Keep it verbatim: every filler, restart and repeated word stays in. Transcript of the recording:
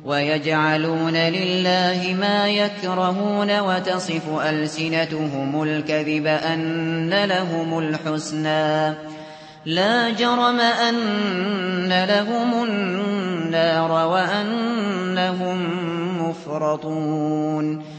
ويجعلون لله ما يكرهون وتصف ألسنتهم الكذب أن لهم الحسنى لا جرم أن لهم النار وأنهم مفرطون